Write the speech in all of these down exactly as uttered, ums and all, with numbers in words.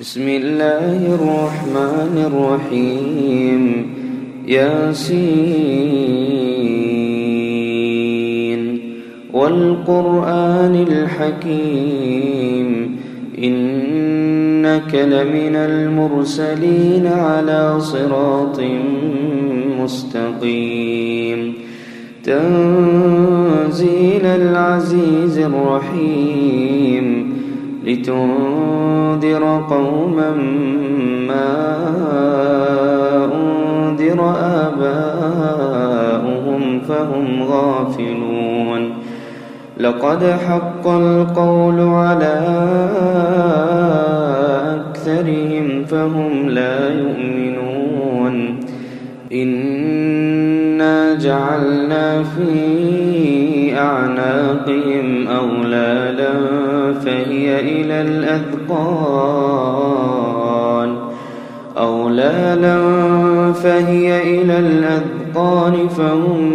بسم الله الرحمن الرحيم ياسين والقرآن الحكيم إنك لمن المرسلين على صراط مستقيم تنزيل العزيز الرحيم لتنذر قوما ما أنذر آباؤهم فهم غافلون لقد حق القول على أكثرهم فهم لا يؤمنون إنا جعلنا في أعناقهم أغلالا فهي إلى الأذقان أغلالا فهي إلى الأذقان فهم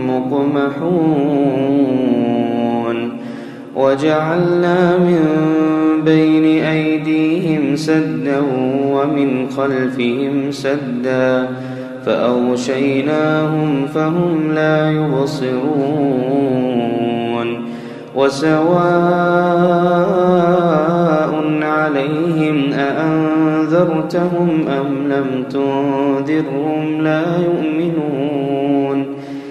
مقمحون وجعلنا من بين أيديهم سدا ومن خلفهم سدا فأغشيناهم فهم لا يبصرون وسواء عليهم أأنذرتهم أم لم تنذرهم لا يؤمنون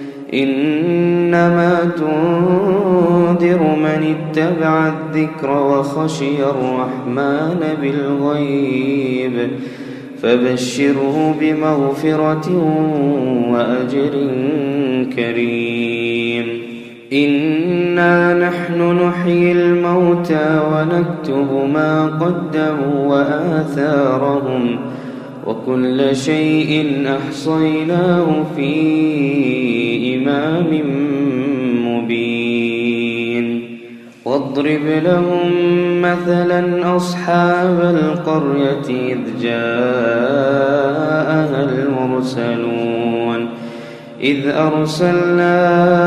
إنما تنذر من اتبع الذكر وخشي الرحمن بالغيب فبشره بمغفرة وأجر كريم إنا نحن نحيي الموتى ونكتب ما قدموا وآثارهم وكل شيء أحصيناه في إمام مبين واضرب لهم مثلا أصحاب القرية إذ جاءها المرسلون إذ أرسلنا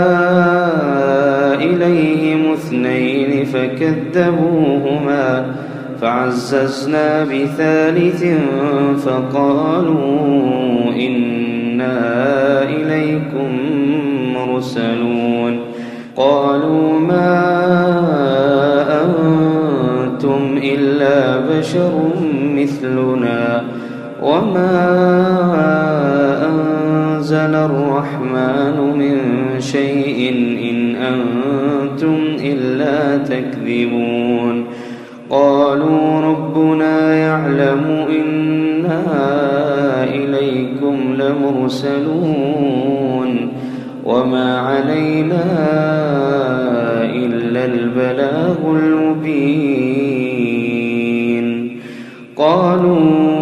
إليهم اثنين فكذبوهما فعززنا بثالث فقالوا إنا إليكم مرسلون قالوا ما أنتم إلا بشر مثلنا وما أنزل الرحمن من شيء إن أنتم إلا تكذبون قالوا ربنا يعلم إنا إليكم لمرسلون وما علينا إلا البلاغ المبين قالوا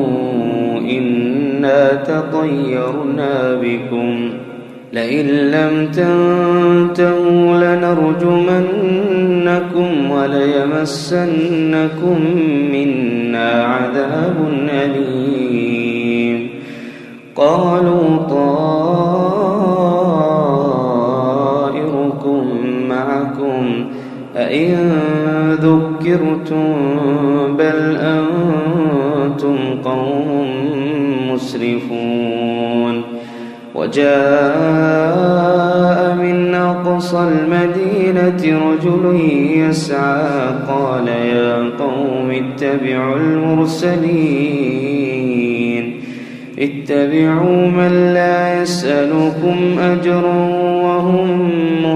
إنا تطيرنا بكم لئن لم تنتهوا لنرجمنكم وليمسنكم منا عذاب أليم قالوا طائركم معكم أئن ذكرتم بل أنتم قوم مسرفون وجاء من أقصى المدينة رجل يسعى قال يا قوم اتبعوا المرسلين اتبعوا من لا يسألكم أجرا وهم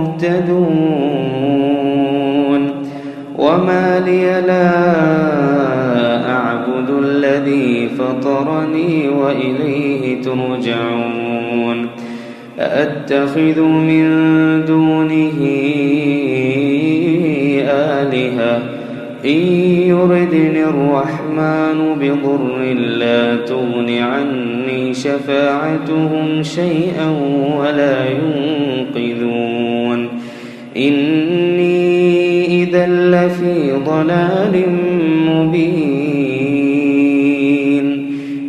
مهتدون وما لي لا أعبد الذي فطرني وإليه ترجعون أأتخذ من دونه آلهة إن يردني الرحمن بضر لا تغن عني شفاعتهم شيئا ولا ينقذون إني إذا لفي ضلال مبين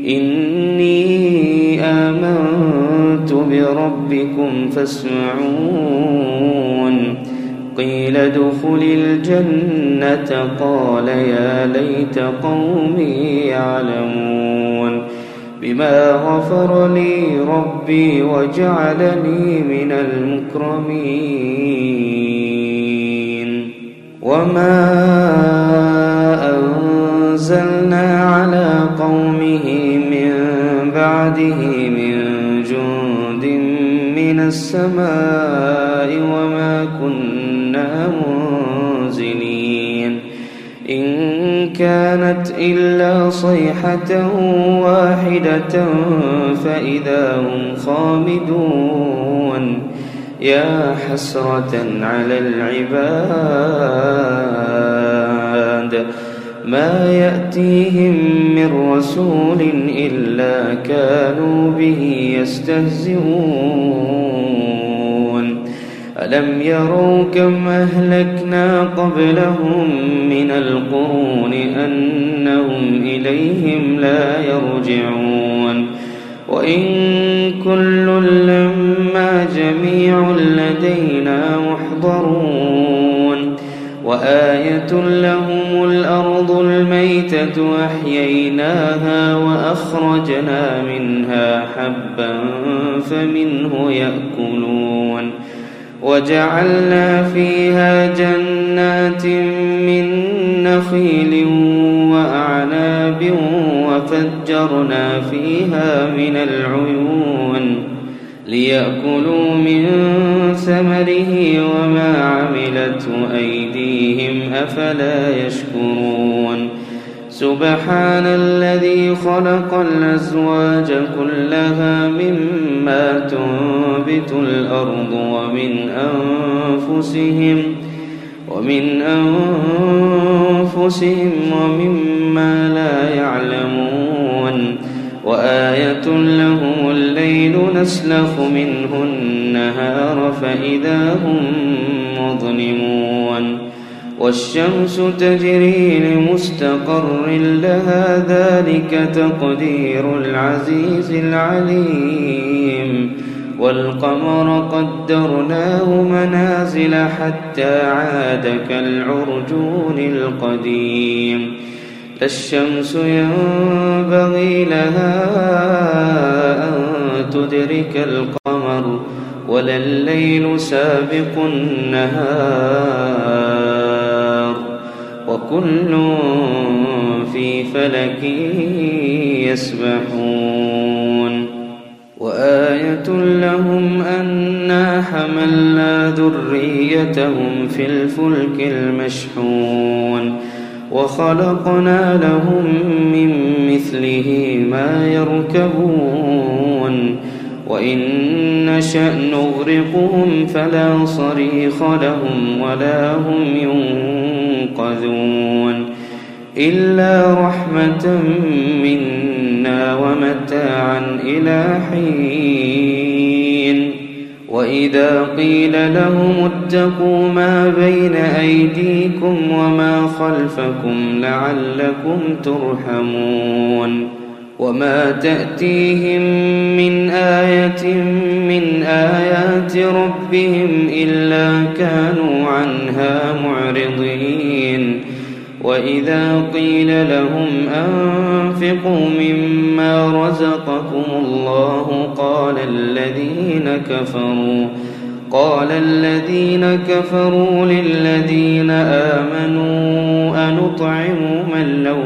إني آمنت بربكم فاسمعون قيل ادخل الجنة قال يا ليت قومي يعلمون بما غفر لي ربي وجعلني من المكرمين وما أنزلنا على قومه من بعده من جند من السماء وما كنا منزلين إن كانت إلا صيحة واحدة فإذا هم خامدون يا حسرة على العباد ما يأتيهم من رسول إلا كانوا به يستهزئون ألم يروا كم أهلكنا قبلهم من القرون أنهم إليهم لا يرجعون وإن كل لما جميع لدينا محضرون وآية لهم الأرض الميتة أحييناها وأخرجنا منها حبا فمنه يأكلون وجعلنا فيها جنات من نخيل وأعناب وفجرنا فيها من العيون ليأكلوا من ثمره وما عملته أيديهم أفلا يشكرون سبحان الذي خلق الأزواج كلها مما تنبت الأرض ومن أنفسهم ومن أنفسهم ومما لا يعلمون وآية لهم الليل نسلخ منه النهار فإذا هم مظلمون والشمس تجري لمستقر لها ذلك تقدير العزيز العليم والقمر قدرناه منازل حتى عاد كالعرجون القديم لا الشمس ينبغي لها أن تدرك القمر ولا الليل سابق النهار وكل في فلك يسبحون وآية لهم أنا حملنا ذريتهم في الفلك المشحون وخلقنا لهم من مثله ما يركبون وإن نشأ نغرقهم فلا صريخ لهم ولا هم ينقذون إلا رحمة منا ومتاعا إلى حين وإذا قيل لهم اتقوا ما بين أيديكم وما خلفكم لعلكم ترحمون وما تأتيهم من آية من آيات ربهم إلا كانوا عنها معرضين وإذا قيل لهم أنفقوا مما رزقكم الله قال الذين كفروا قال الذين كفروا للذين آمنوا أنطعم من لو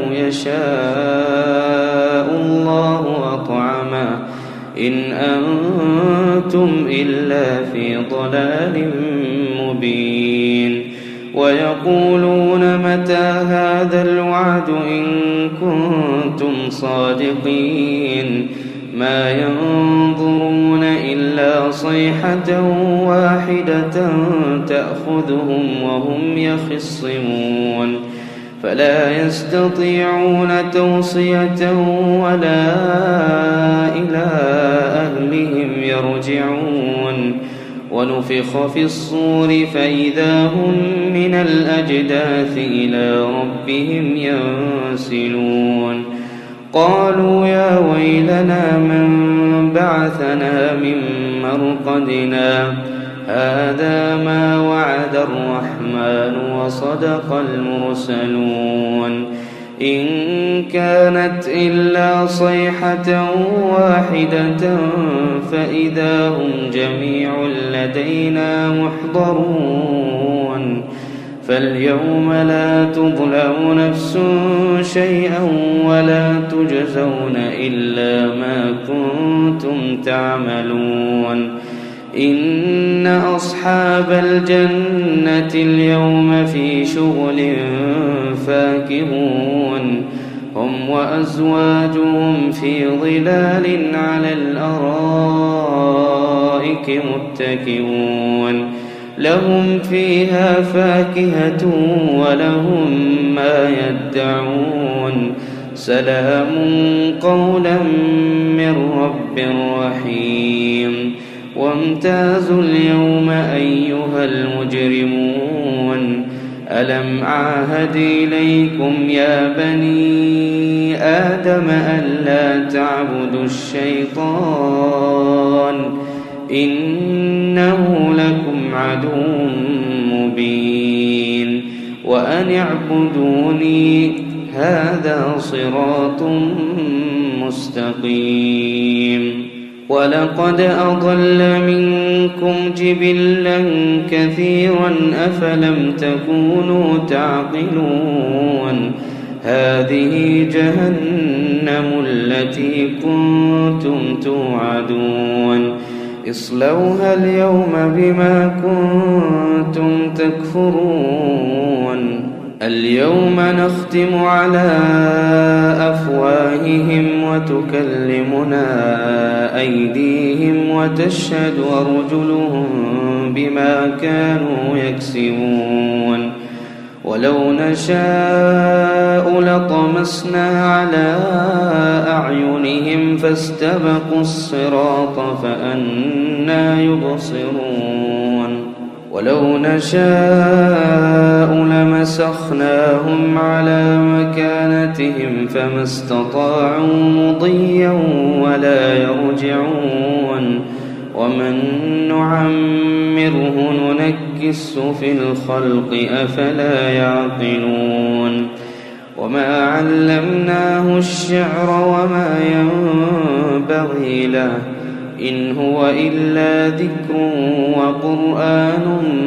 يشاء الله أطعمه إن أنتم إلا في ضلال مبين ويقولون متى هذا الوعد إن كنتم صادقين ما ينظرون إلا صيحة واحدة تأخذهم وهم يخصمون فلا يستطيعون توصية ولا إلى أهلهم يرجعون ونفخ في الصور فإذا هم من الأجداث إلى ربهم ينسلون قالوا يا ويلنا من بعثنا من مرقدنا هذا ما وعد الرحمن وصدق المرسلون إن كانت إلا صيحة واحدة فإذا هم جميع لدينا محضرون فاليوم لا تظلم نفس شيئا ولا تجزون إلا ما كنتم تعملون إن أصحاب الجنة اليوم في شغل فاكهون هم وأزواجهم في ظلال على الأرائك متكئون لهم فيها فاكهة ولهم ما يدعون سلام قولا من رب رحيم وامتازوا اليوم أيها المجرمون ألم أعهد إليكم يا بني آدم ألا تعبدوا الشيطان إنه لكم عدو مبين وأن اعبدوني هذا صراط مستقيم ولقد أضل منكم جبلا كثيرا أفلم تكونوا تعقلون هذه جهنم التي كنتم توعدون اصلوها اليوم بما كنتم تكفرون اليوم نختم على أفواههم وتكلمنا أيديهم وتشهد أرجلهم بما كانوا يكسبون ولو نشاء لطمسنا على أعينهم فاستبقوا الصراط فأنى يبصرون ولو نشاء لمسخناهم على مكانتهم فما استطاعوا مضيا ولا يرجعون ومن نعمره ننكسه في الخلق أفلا يعقلون وما علمناه الشعر وما ينبغي له إن هو إلا ذكر وقرآن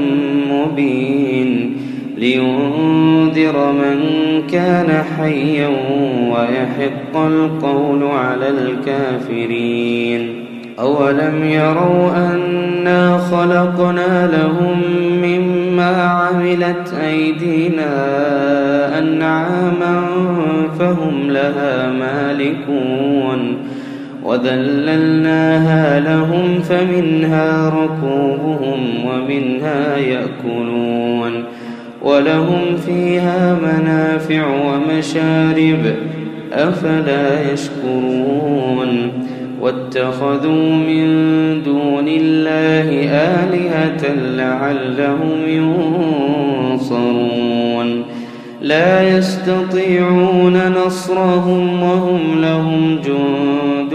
مبين لينذر من كان حيا ويحق القول على الكافرين أولم يروا أنا خلقنا لهم مما عملت أيدينا أنعاما فهم لها مالكون وذللناها لهم فمنها ركوبهم ومنها يأكلون ولهم فيها منافع ومشارب أفلا يشكرون واتخذوا من دون الله آلهة لعلهم ينصرون لا يستطيعون نصرهم وهم لهم جند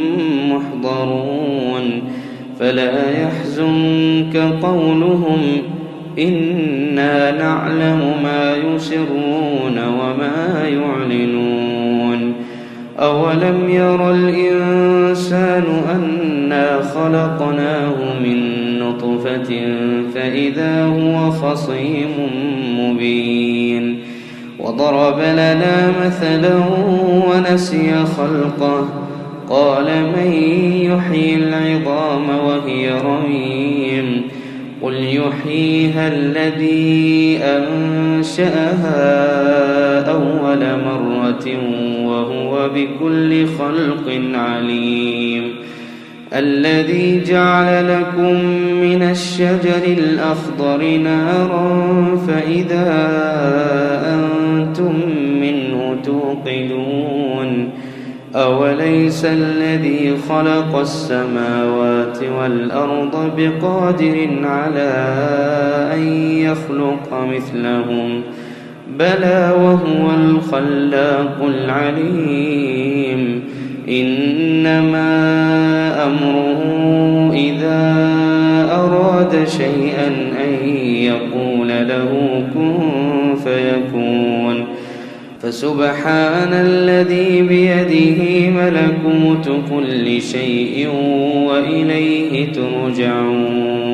محضرون فلا يحزنك قولهم إنا نعلم ما يسرون وما يعلنون أولم ير الإنسان أنا خلقناه من نطفة فإذا هو خصيم مبين وضرب لنا مثلا ونسي خلقه قال من يحيي العظام وهي رميم قل يحييها الذي أنشأها أول مرة وهو بكل خلق عليم الذي جعل لكم من الشجر الأخضر نارا فإذا أنتم منه توقدون أوليس الذي خلق السماوات والأرض بقادر على أن يخلق مثلهم بلى وهو الخلاق العليم إنما أمره إذا أراد أراد شيئا أن يقول له كن فيكون فسبحان الذي بيده ملكوت كل شيء وإليه ترجعون